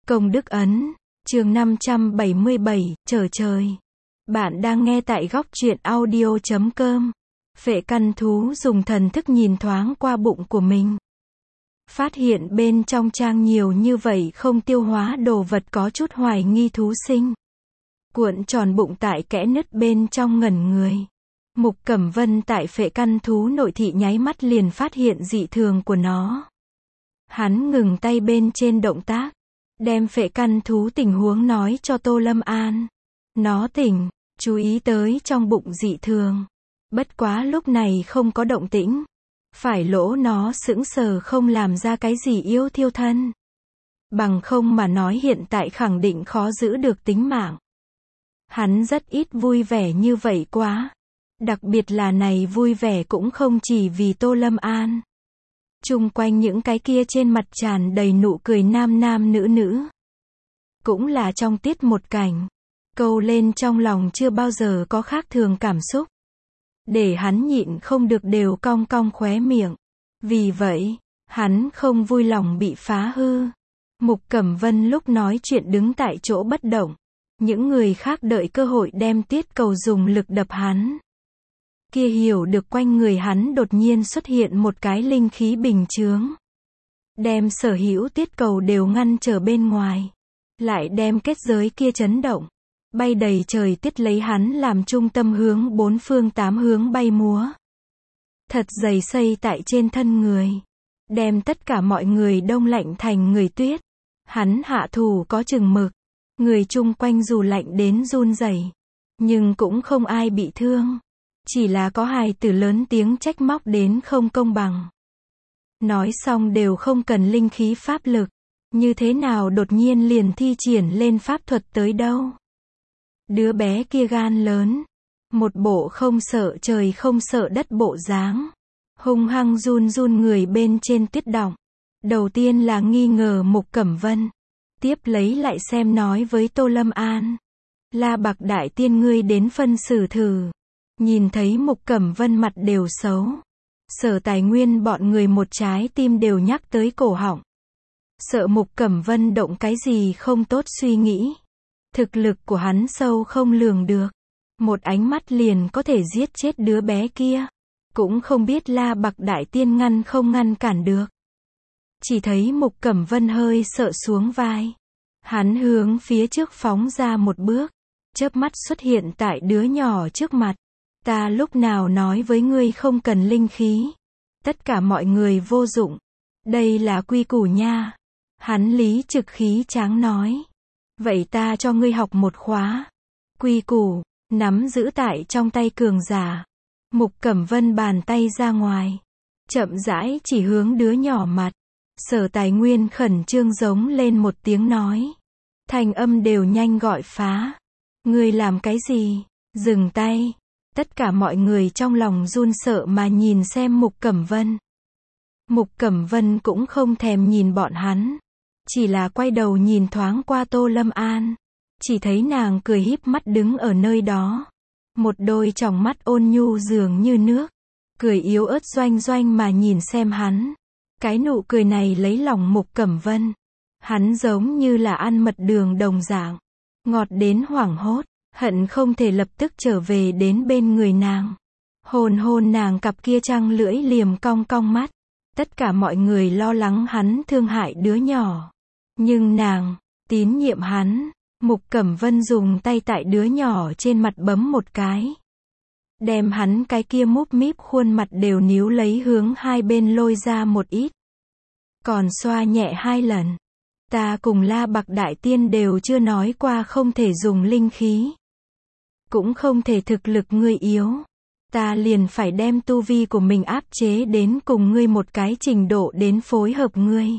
Công đức ấn, chương 577, trở trời. Bạn đang nghe tại góc truyện audio.com. Phệ căn thú dùng thần thức nhìn thoáng qua bụng của mình. Phát hiện bên trong trang nhiều như vậy không tiêu hóa đồ vật, có chút hoài nghi thú sinh. Cuộn tròn bụng tại kẽ nứt bên trong ngẩn người. Mục Cẩm Vân tại phệ căn thú nội thị nháy mắt liền phát hiện dị thường của nó. Hắn ngừng tay bên trên động tác, đem phệ căn thú tình huống nói cho Tô Lâm An. Nó tỉnh, chú ý tới trong bụng dị thường. Bất quá lúc này không có động tĩnh. Phải lỗ nó sững sờ không làm ra cái gì yêu thiêu thân. Bằng không mà nói hiện tại khẳng định khó giữ được tính mạng. Hắn rất ít vui vẻ như vậy quá. Đặc biệt là này vui vẻ cũng không chỉ vì Tô Lâm An. Chung quanh những cái kia trên mặt tràn đầy nụ cười nam nam nữ nữ. Cũng là trong tiết một cảnh. Câu lên trong lòng chưa bao giờ có khác thường cảm xúc. Để hắn nhịn không được đều cong cong khóe miệng. Vì vậy, hắn không vui lòng bị phá hư. Mục Cẩm Vân lúc nói chuyện đứng tại chỗ bất động. Những người khác đợi cơ hội đem tiết cầu dùng lực đập hắn. Kia hiểu được quanh người hắn đột nhiên xuất hiện một cái linh khí bình chướng. Đem sở hữu tiết cầu đều ngăn trở bên ngoài. Lại đem kết giới kia chấn động. Bay đầy trời tiết lấy hắn làm trung tâm hướng bốn phương tám hướng bay múa. Thật dày xây tại trên thân người. Đem tất cả mọi người đông lạnh thành người tuyết. Hắn hạ thủ có chừng mực. Người chung quanh dù lạnh đến run rẩy, nhưng cũng không ai bị thương. Chỉ là có hài tử lớn tiếng trách móc đến không công bằng. Nói xong đều không cần linh khí pháp lực. Như thế nào đột nhiên liền thi triển lên pháp thuật tới đâu. Đứa bé kia gan lớn. Một bộ không sợ trời không sợ đất bộ dáng. Hung hăng run run người bên trên tuyết động. Đầu tiên là nghi ngờ Mục Cẩm Vân. Tiếp lấy lại xem nói với Tô Lâm An. La Bạc Đại Tiên ngươi đến phân xử thử. Nhìn thấy Mục Cẩm Vân mặt đều xấu. Sở Tài Nguyên bọn người một trái tim đều nhắc tới cổ họng. Sợ Mục Cẩm Vân động cái gì không tốt suy nghĩ. Thực lực của hắn sâu không lường được. Một ánh mắt liền có thể giết chết đứa bé kia. Cũng không biết La Bạc Đại Tiên ngăn không ngăn cản được. Chỉ thấy Mục Cẩm Vân hơi sợ xuống vai. Hắn hướng phía trước phóng ra một bước. Chớp mắt xuất hiện tại đứa nhỏ trước mặt. Ta lúc nào nói với ngươi không cần linh khí. Tất cả mọi người vô dụng. Đây là quy củ nha. Hắn lý trực khí tráng nói. Vậy ta cho ngươi học một khóa. Quy củ, nắm giữ tại trong tay cường giả. Mục Cẩm Vân bàn tay ra ngoài. Chậm rãi chỉ hướng đứa nhỏ mặt. Sở Tài Nguyên khẩn trương giống lên một tiếng nói. Thanh âm đều nhanh gọi phá. Ngươi làm cái gì? Dừng tay. Tất cả mọi người trong lòng run sợ mà nhìn xem Mục Cẩm Vân. Mục Cẩm Vân cũng không thèm nhìn bọn hắn. Chỉ là quay đầu nhìn thoáng qua Tô Lâm An. Chỉ thấy nàng cười híp mắt đứng ở nơi đó. Một đôi tròng mắt ôn nhu dường như nước. Cười yếu ớt doanh doanh mà nhìn xem hắn. Cái nụ cười này lấy lòng Mục Cẩm Vân. Hắn giống như là ăn mật đường đồng dạng. Ngọt đến hoảng hốt. Hận không thể lập tức trở về đến bên người nàng. Hôn hôn nàng cặp kia trăng lưỡi liềm cong cong mắt. Tất cả mọi người lo lắng hắn thương hại đứa nhỏ. Nhưng nàng, tín nhiệm hắn. Mục Cẩm Vân dùng tay tại đứa nhỏ trên mặt bấm một cái. Đem hắn cái kia múp míp khuôn mặt đều níu lấy hướng hai bên lôi ra một ít. Còn xoa nhẹ 2 lần. Ta cùng La Bạc Đại Tiên đều chưa nói qua không thể dùng linh khí. Cũng không thể thực lực ngươi yếu. Ta liền phải đem tu vi của mình áp chế đến cùng ngươi một cái trình độ đến phối hợp ngươi.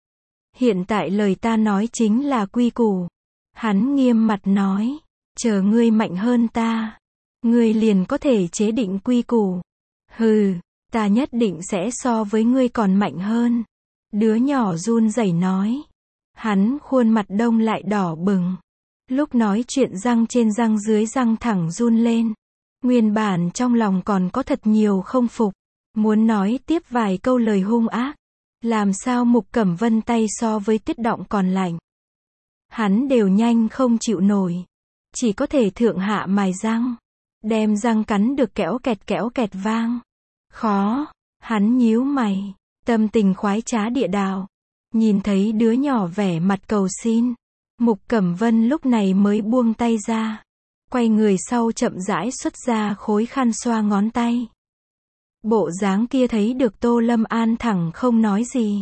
Hiện tại lời ta nói chính là quy củ. Hắn nghiêm mặt nói. Chờ ngươi mạnh hơn ta. Ngươi liền có thể chế định quy củ. Hừ, ta nhất định sẽ so với ngươi còn mạnh hơn. Đứa nhỏ run rẩy nói. Hắn khuôn mặt đông lại đỏ bừng. Lúc nói chuyện răng trên răng dưới răng thẳng run lên. Nguyên bản trong lòng còn có thật nhiều không phục. Muốn nói tiếp vài câu lời hung ác. Làm sao Mục Cẩm Vân tay so với Tiết Động còn lạnh. hắn đều nhanh không chịu nổi. Chỉ có thể thượng hạ mài răng, đem răng cắn được kéo kẹt vang. Khó, hắn nhíu mày, tâm tình khoái trá địa đạo. Nhìn thấy đứa nhỏ vẻ mặt cầu xin, Mục Cẩm Vân lúc này mới buông tay ra, quay người sau chậm rãi xuất ra khối khăn xoa ngón tay. Bộ dáng kia thấy được Tô Lâm An thẳng không nói gì.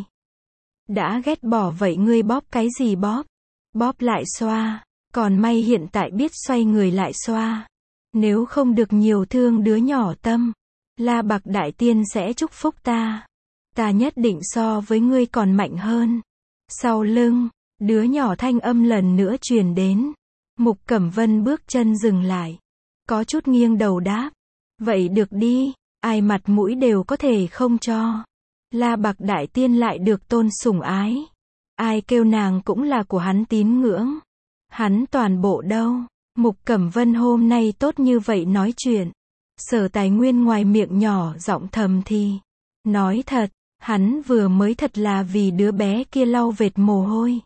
Đã ghét bỏ vậy ngươi bóp cái gì bóp? Bóp lại xoa, còn may hiện tại biết xoay người lại xoa. Nếu không được nhiều thương đứa nhỏ tâm, La Bạc Đại Tiên sẽ chúc phúc ta. Ta nhất định so với ngươi còn mạnh hơn. Sau lưng, đứa nhỏ thanh âm lần nữa truyền đến. Mục Cẩm Vân bước chân dừng lại, có chút nghiêng đầu đáp. Vậy được đi, ai mặt mũi đều có thể không cho. La Bạc Đại Tiên lại được tôn sủng ái. Ai kêu nàng cũng là của hắn tín ngưỡng. Hắn toàn bộ đâu. Mục Cẩm Vân hôm nay tốt như vậy nói chuyện. Sở Tài Nguyên ngoài miệng nhỏ giọng thầm thì. Nói thật, hắn vừa mới thật là vì đứa bé kia lau vệt mồ hôi.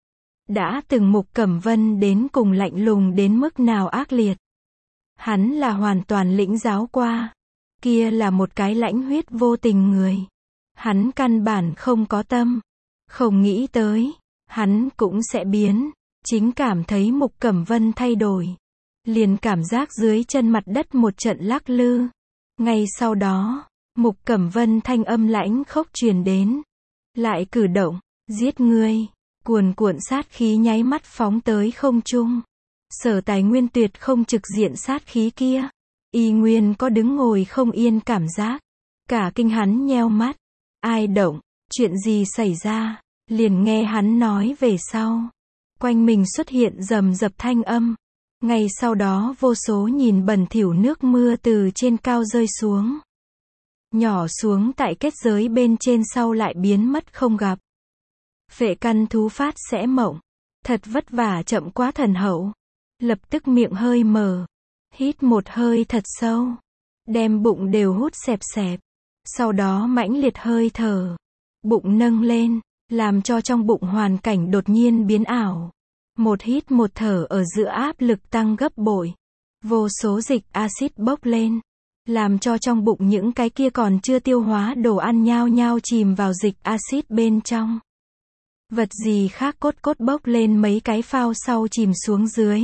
Đã từng Mục Cẩm Vân đến cùng lạnh lùng đến mức nào ác liệt. Hắn là hoàn toàn lĩnh giáo qua. Kia là một cái lãnh huyết vô tình người. Hắn căn bản không có tâm. Không nghĩ tới, hắn cũng sẽ biến. Chính cảm thấy Mục Cẩm Vân thay đổi. Liền cảm giác dưới chân mặt đất một trận lắc lư. Ngay sau đó, Mục Cẩm Vân thanh âm lãnh khốc truyền đến. Lại cử động, giết ngươi. Cuồn cuộn sát khí nháy mắt phóng tới không trung. Sở Tài Nguyên tuyệt không trực diện sát khí kia. Y nguyên có đứng ngồi không yên cảm giác. Cả kinh hắn nheo mắt. Ai động, chuyện gì xảy ra, liền nghe hắn nói về sau. Quanh mình xuất hiện rầm rập thanh âm. Ngay sau đó vô số nhìn bẩn thỉu nước mưa từ trên cao rơi xuống. Nhỏ xuống tại kết giới bên trên sau lại biến mất không gặp. Phệ căn thú phát sẽ mộng. Thật vất vả chậm quá thần hậu. Lập tức miệng hơi mở. Hít một hơi thật sâu. Đem bụng đều hút xẹp xẹp. Sau đó mãnh liệt hơi thở. Bụng nâng lên. Làm cho trong bụng hoàn cảnh đột nhiên biến ảo. Một hít một thở ở giữa áp lực tăng gấp bội. Vô số dịch axit bốc lên. Làm cho trong bụng những cái kia còn chưa tiêu hóa đồ ăn nhao nhao chìm vào dịch axit bên trong. Vật gì khác cốt cốt bốc lên mấy cái phao sau chìm xuống dưới.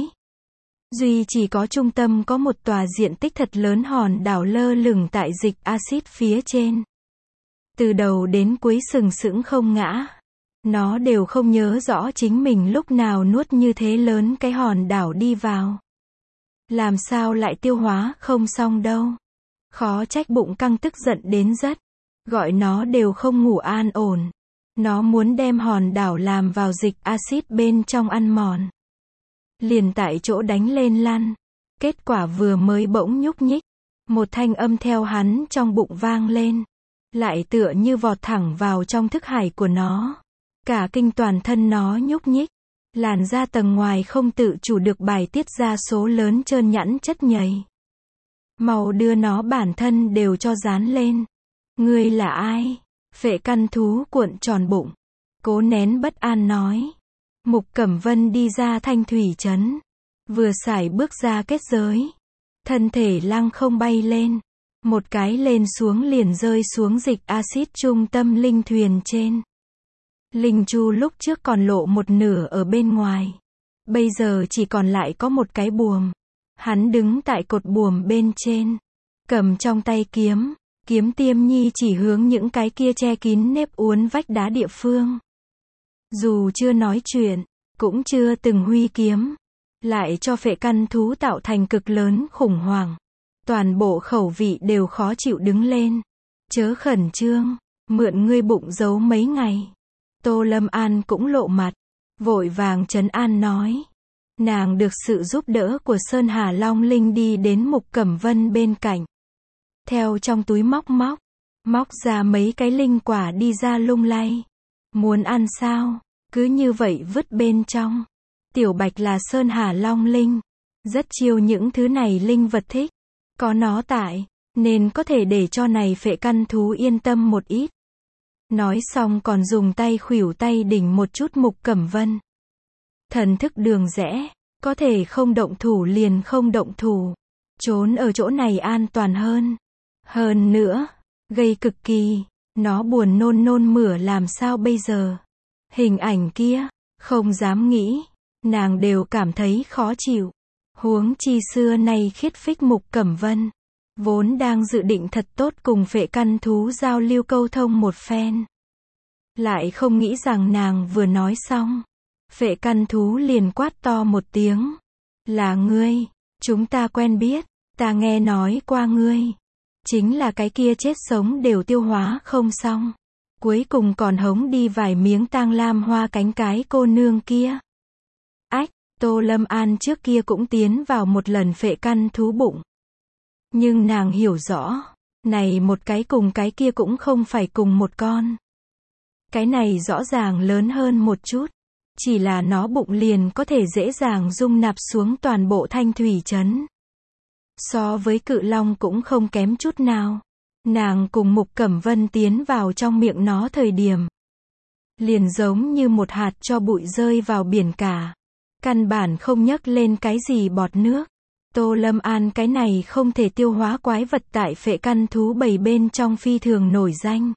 Duy chỉ có trung tâm có một tòa diện tích thật lớn hòn đảo lơ lửng tại dịch axit phía trên. Từ đầu đến cuối sừng sững không ngã. Nó đều không nhớ rõ chính mình lúc nào nuốt như thế lớn cái hòn đảo đi vào. Làm sao lại tiêu hóa không xong đâu. Khó trách bụng căng tức giận đến rất. Gọi nó đều không ngủ an ổn. Nó muốn đem hòn đảo làm vào dịch axit bên trong ăn mòn. Liền tại chỗ đánh lên lăn. Kết quả vừa mới bỗng nhúc nhích. Một thanh âm theo hắn trong bụng vang lên. Lại tựa như vọt thẳng vào trong thức hải của nó. Cả kinh toàn thân nó nhúc nhích. Làn da tầng ngoài không tự chủ được bài tiết ra số lớn trơn nhẵn chất nhầy. Màu đưa nó bản thân đều cho dán lên. Ngươi là ai? Phệ căn thú cuộn tròn bụng. Cố nén bất an nói. Mục Cẩm Vân đi ra Thanh Thủy Trấn. Vừa sải bước ra kết giới. Thân thể lăng không bay lên. Một cái lên xuống liền rơi xuống dịch axit trung tâm linh thuyền trên. Linh chu lúc trước còn lộ một nửa ở bên ngoài. Bây giờ chỉ còn lại có một cái buồm. Hắn đứng tại cột buồm bên trên. Cầm trong tay kiếm. Kiếm tiêm nhi chỉ hướng những cái kia che kín nếp uốn vách đá địa phương. Dù chưa nói chuyện, cũng chưa từng huy kiếm. Lại cho phệ căn thú tạo thành cực lớn khủng hoảng. Toàn bộ khẩu vị đều khó chịu đứng lên. Chớ khẩn trương, mượn ngươi bụng giấu mấy ngày. Tô Lâm An cũng lộ mặt. Vội vàng trấn an nói. Nàng được sự giúp đỡ của Sơn Hà Long Linh đi đến Mục Cẩm Vân bên cạnh. Theo trong túi móc ra mấy cái linh quả đi ra lung lay. Muốn ăn sao? Cứ như vậy vứt bên trong. Tiểu Bạch là Sơn Hà Long Linh. Rất chiêu những thứ này linh vật thích. Có nó tại, nên có thể để cho này phệ căn thú yên tâm một ít. Nói xong còn dùng tay khuỷu tay đỉnh một chút Mục Cẩm Vân. Thần thức đường rẽ, có thể không động thủ liền không động thủ. Trốn ở chỗ này an toàn hơn. Hơn nữa, gây cực kỳ, nó buồn nôn mửa làm sao bây giờ? Hình ảnh kia, không dám nghĩ, nàng đều cảm thấy khó chịu. Huống chi xưa nay khiết phích Mục Cẩm Vân, vốn đang dự định thật tốt cùng phệ căn thú giao lưu câu thông một phen. Lại không nghĩ rằng nàng vừa nói xong, phệ căn thú liền quát to một tiếng. Là ngươi, chúng ta quen biết, ta nghe nói qua ngươi. Chính là cái kia chết sống đều tiêu hóa không xong. Cuối cùng còn hống đi vài miếng tang lam hoa cánh cái cô nương kia. Ách, Tô Lâm An trước kia cũng tiến vào một lần phệ căn thú bụng. Nhưng nàng hiểu rõ, này một cái cùng cái kia cũng không phải cùng một con. Cái này rõ ràng lớn hơn một chút. Chỉ là nó bụng liền có thể dễ dàng dung nạp xuống toàn bộ Thanh Thủy Trấn. So với cự long cũng không kém chút nào. Nàng cùng Mục Cẩm Vân tiến vào trong miệng nó thời điểm, liền giống như một hạt tro bụi rơi vào biển cả. Căn bản không nhấc lên cái gì bọt nước. Tô Lâm An cái này không thể tiêu hóa quái vật tại phệ căn thú bầy bên trong phi thường nổi danh.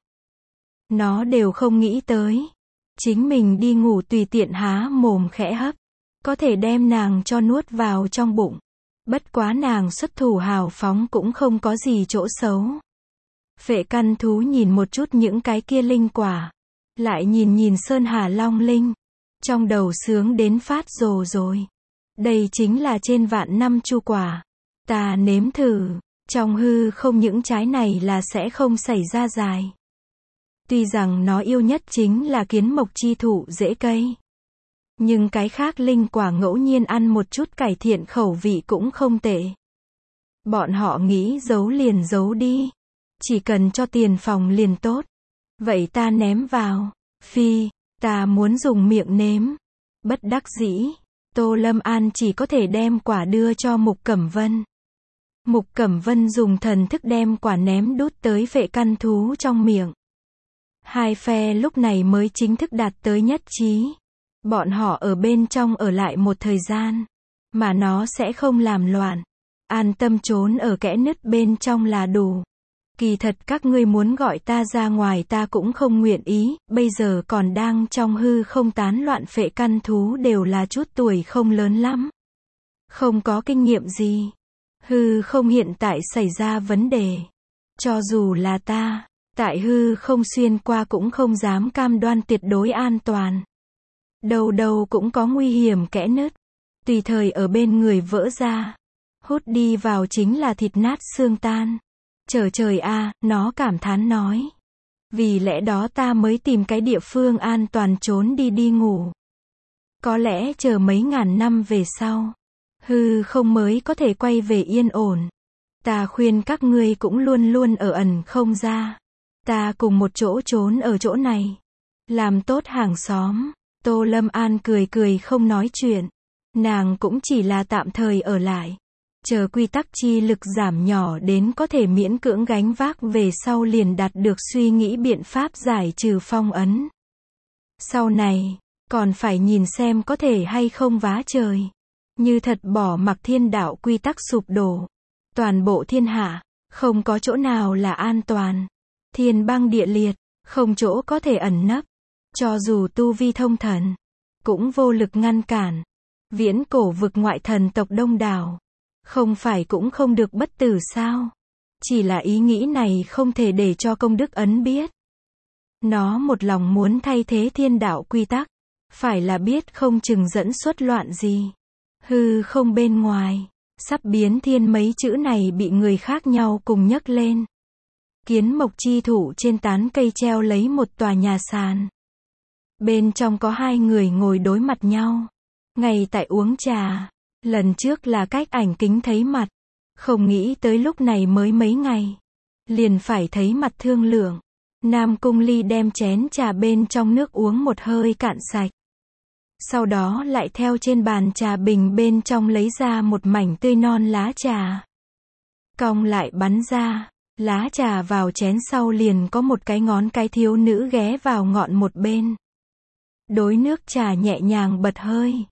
Nó đều không nghĩ tới. Chính mình đi ngủ tùy tiện há mồm khẽ hấp, có thể đem nàng cho nuốt vào trong bụng. Bất quá nàng xuất thủ hào phóng cũng không có gì chỗ xấu. Phệ căn thú nhìn một chút những cái kia linh quả, lại nhìn Sơn Hà Long Linh. Trong đầu sướng đến phát rồ rồi. Đây chính là trên vạn năm chu quả. Ta nếm thử, trong hư không những trái này là sẽ không xảy ra dài. Tuy rằng nó yêu nhất chính là kiến mộc chi thụ rễ cây. Nhưng cái khác linh quả ngẫu nhiên ăn một chút cải thiện khẩu vị cũng không tệ. Bọn họ nghĩ giấu liền giấu đi. Chỉ cần cho tiền phòng liền tốt. Vậy ta ném vào. Phi, ta muốn dùng miệng nếm. Bất đắc dĩ, Tô Lâm An chỉ có thể đem quả đưa cho Mục Cẩm Vân. Mục Cẩm Vân dùng thần thức đem quả ném đút tới phệ căn thú trong miệng. Hai phe lúc này mới chính thức đạt tới nhất trí. Bọn họ ở bên trong ở lại một thời gian, mà nó sẽ không làm loạn. An tâm trốn ở kẽ nứt bên trong là đủ. Kỳ thật các ngươi muốn gọi ta ra ngoài ta cũng không nguyện ý, bây giờ còn đang trong hư không tán loạn phệ căn thú đều là chút tuổi không lớn lắm. Không có kinh nghiệm gì. Hư không hiện tại xảy ra vấn đề. Cho dù là ta, tại hư không xuyên qua cũng không dám cam đoan tuyệt đối an toàn. Đầu đầu cũng có nguy hiểm kẽ nứt. Tùy thời ở bên người vỡ ra. Hút đi vào chính là thịt nát xương tan. Trời a, nó cảm thán nói. Vì lẽ đó ta mới tìm cái địa phương an toàn trốn đi ngủ. Có lẽ chờ mấy ngàn năm về sau, hư không mới có thể quay về yên ổn. Ta khuyên các ngươi cũng luôn luôn ở ẩn không ra. Ta cùng một chỗ trốn ở chỗ này. Làm tốt hàng xóm. Tô Lâm An cười không nói chuyện. Nàng cũng chỉ là tạm thời ở lại. Chờ quy tắc chi lực giảm nhỏ đến có thể miễn cưỡng gánh vác về sau liền đạt được suy nghĩ biện pháp giải trừ phong ấn. Sau này, còn phải nhìn xem có thể hay không vá trời. Như thật bỏ mặc thiên đạo quy tắc sụp đổ. Toàn bộ thiên hạ, không có chỗ nào là an toàn. Thiên băng địa liệt, không chỗ có thể ẩn nấp. Cho dù tu vi thông thần, cũng vô lực ngăn cản. Viễn cổ vực ngoại thần tộc đông đảo. Không phải cũng không được bất tử sao? Chỉ là ý nghĩ này không thể để cho công đức ấn biết. Nó một lòng muốn thay thế thiên đạo quy tắc. Phải là biết không chừng dẫn xuất loạn gì. Hư không bên ngoài. Sắp biến thiên mấy chữ này bị người khác nhau cùng nhấc lên. Kiến mộc chi thụ trên tán cây treo lấy một tòa nhà sàn. Bên trong có hai người ngồi đối mặt nhau. Ngay tại uống trà. Lần trước là cách ảnh kính thấy mặt. Không nghĩ tới lúc này mới mấy ngày. Liền phải thấy mặt thương lượng. Nam Cung Ly đem chén trà bên trong nước uống một hơi cạn sạch. Sau đó lại theo trên bàn trà bình bên trong lấy ra một mảnh tươi non lá trà. Cong lại bắn ra. Lá trà vào chén sau liền có một cái ngón cái thiếu nữ ghé vào ngọn một bên. Đối nước trà nhẹ nhàng bật hơi.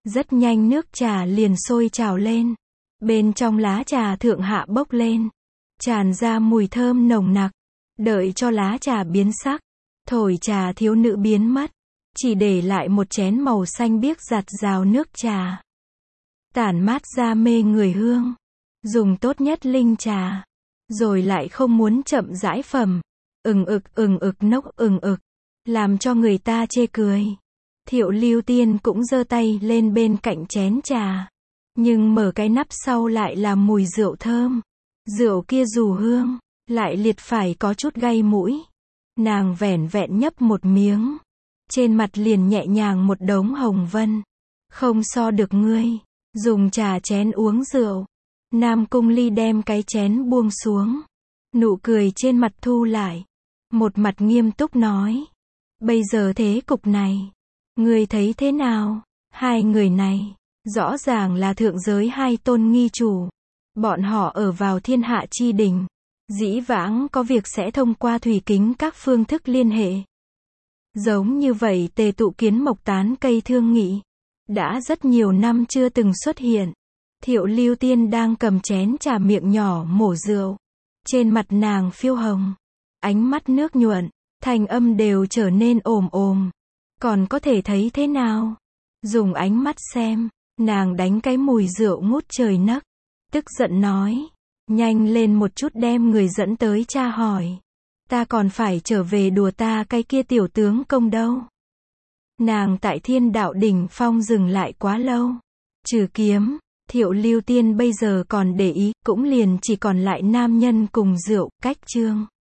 Rất nhanh nước trà liền sôi trào lên. Bên trong lá trà thượng hạ bốc lên, tràn ra mùi thơm nồng nặc. Đợi cho lá trà biến sắc, thổi trà thiếu nữ biến mất, chỉ để lại một chén màu xanh biếc giặt rào nước trà. Tản mát ra mê người hương. Dùng tốt nhất linh trà. Rồi lại không muốn chậm rãi phẩm. Ừng ực nốc làm cho người ta chê cười. Thiệu Lưu Tiên cũng giơ tay lên bên cạnh chén trà. Nhưng mở cái nắp sau lại là mùi rượu thơm. Rượu kia dù hương, lại liệt phải có chút gay mũi. Nàng vẻn vẹn nhấp một miếng. Trên mặt liền nhẹ nhàng một đống hồng vân. Không so được ngươi. Dùng trà chén uống rượu. Nam Cung Ly đem cái chén buông xuống. Nụ cười trên mặt thu lại. Một mặt nghiêm túc nói. Bây giờ thế cục này, ngươi thấy thế nào? Hai người này, rõ ràng là thượng giới hai tôn nghi chủ. Bọn họ ở vào thiên hạ chi đình. Dĩ vãng có việc sẽ thông qua thủy kính các phương thức liên hệ. Giống như vậy tề tụ kiến mộc tán cây thương nghị. Đã rất nhiều năm chưa từng xuất hiện. Thiệu Lưu Tiên đang cầm chén trà miệng nhỏ mổ rượu. Trên mặt nàng phiêu hồng. Ánh mắt nước nhuận. Thanh âm đều trở nên ồm ồm. Còn có thể thấy thế nào? Dùng ánh mắt xem. Nàng đánh cái mùi rượu ngút trời nấc. Tức giận nói. Nhanh lên một chút đem người dẫn tới tra hỏi. Ta còn phải trở về đùa ta cái kia tiểu tướng công đâu. Nàng tại Thiên Đạo Đỉnh Phong dừng lại quá lâu. Trừ kiếm, Thiệu Lưu Tiên bây giờ còn để ý, cũng liền chỉ còn lại nam nhân cùng rượu, cách chương.